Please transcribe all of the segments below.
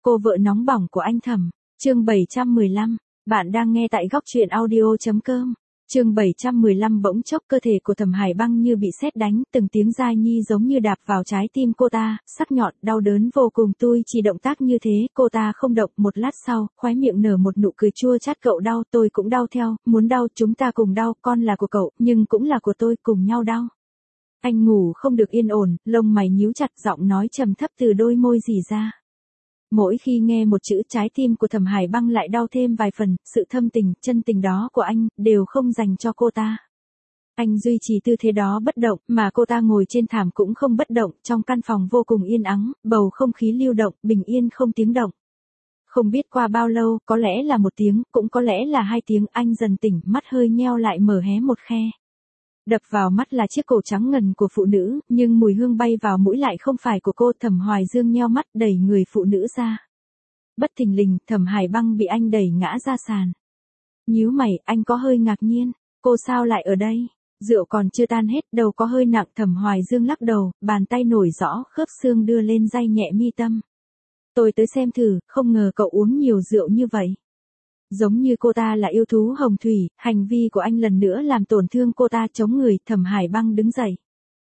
Cô vợ nóng bỏng của anh Thẩm, chương 715, bạn đang nghe tại góc truyện audio.com. Chương 715 bỗng chốc cơ thể của Thẩm Hải Băng như bị sét đánh, từng tiếng dai nhi giống như đạp vào trái tim cô ta, sắc nhọn, đau đớn vô cùng. Tôi chỉ động tác như thế, cô ta không động. Một lát sau, khóe miệng nở một nụ cười chua chát. Cậu đau, tôi cũng đau theo, muốn đau, chúng ta cùng đau, con là của cậu, nhưng cũng là của tôi, cùng nhau đau. Anh ngủ không được yên ổn, lông mày nhíu chặt, giọng nói trầm thấp từ đôi môi rỉ ra. Mỗi khi nghe một chữ, trái tim của Thẩm Hải Băng lại đau thêm vài phần, sự thâm tình, chân tình đó của anh, đều không dành cho cô ta. Anh duy trì tư thế đó bất động, mà cô ta ngồi trên thảm cũng không bất động, trong căn phòng vô cùng yên ắng, bầu không khí lưu động, bình yên không tiếng động. Không biết qua bao lâu, có lẽ là 1 tiếng, cũng có lẽ là 2 tiếng, anh dần tỉnh, mắt hơi nheo lại mở hé một khe. Đập vào mắt là chiếc cổ trắng ngần của phụ nữ, nhưng mùi hương bay vào mũi lại không phải của cô. Thẩm Hoài Dương nheo mắt, đẩy người phụ nữ ra. Bất thình lình, Thẩm Hải Băng bị anh đẩy ngã ra sàn. Nhíu mày, anh có hơi ngạc nhiên, cô sao lại ở đây? Rượu còn chưa tan hết, đầu có hơi nặng. Thẩm Hoài Dương lắc đầu, bàn tay nổi rõ khớp xương đưa lên day nhẹ mi tâm. Tôi tới xem thử, không ngờ cậu uống nhiều rượu như vậy. Giống như cô ta là yêu thú hồng thủy, hành vi của anh lần nữa làm tổn thương cô ta. Chống người, Thẩm Hải Băng đứng dậy.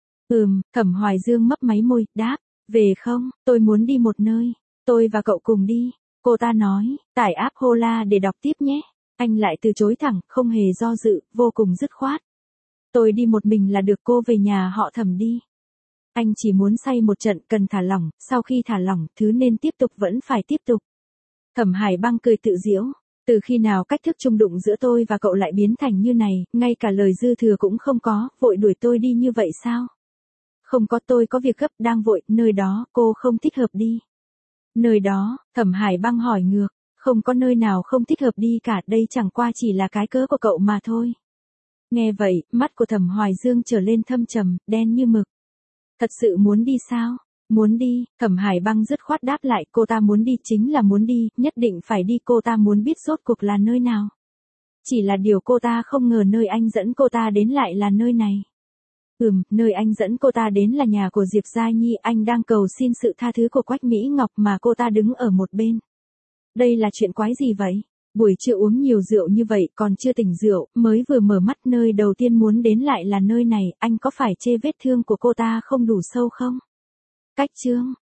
Thẩm Hoài Dương mấp máy môi, đáp, về không, tôi muốn đi một nơi, tôi và cậu cùng đi. Cô ta nói, tải app Hola để đọc tiếp nhé. Anh lại từ chối thẳng, không hề do dự, vô cùng dứt khoát. Tôi đi một mình là được, cô về nhà họ Thẩm đi. Anh chỉ muốn say một trận, cần thả lỏng, sau khi thả lỏng, thứ nên tiếp tục vẫn phải tiếp tục. Thẩm Hải Băng cười tự giễu. Từ khi nào cách thức chung đụng giữa tôi và cậu lại biến thành như này, ngay cả lời dư thừa cũng không có, vội đuổi tôi đi như vậy sao? Không có, tôi có việc gấp, đang vội, nơi đó, cô không thích hợp đi. Nơi đó, Thẩm Hải Băng hỏi ngược, không có nơi nào không thích hợp đi cả, đây chẳng qua chỉ là cái cớ của cậu mà thôi. Nghe vậy, mắt của Thẩm Hoài Dương trở lên thâm trầm, đen như mực. Thật sự muốn đi sao? Muốn đi, Thẩm Hải Băng dứt khoát đáp lại, cô ta muốn đi chính là muốn đi, nhất định phải đi. Cô ta muốn biết rốt cuộc là nơi nào. Chỉ là điều cô ta không ngờ nơi anh dẫn cô ta đến lại là nơi này. Nơi anh dẫn cô ta đến là nhà của Diệp Gia Nhi, anh đang cầu xin sự tha thứ của Quách Mỹ Ngọc mà cô ta đứng ở một bên. Đây là chuyện quái gì vậy? Buổi trưa uống nhiều rượu như vậy, còn chưa tỉnh rượu, mới vừa mở mắt, nơi đầu tiên muốn đến lại là nơi này, anh có phải chê vết thương của cô ta không đủ sâu không? Cách chương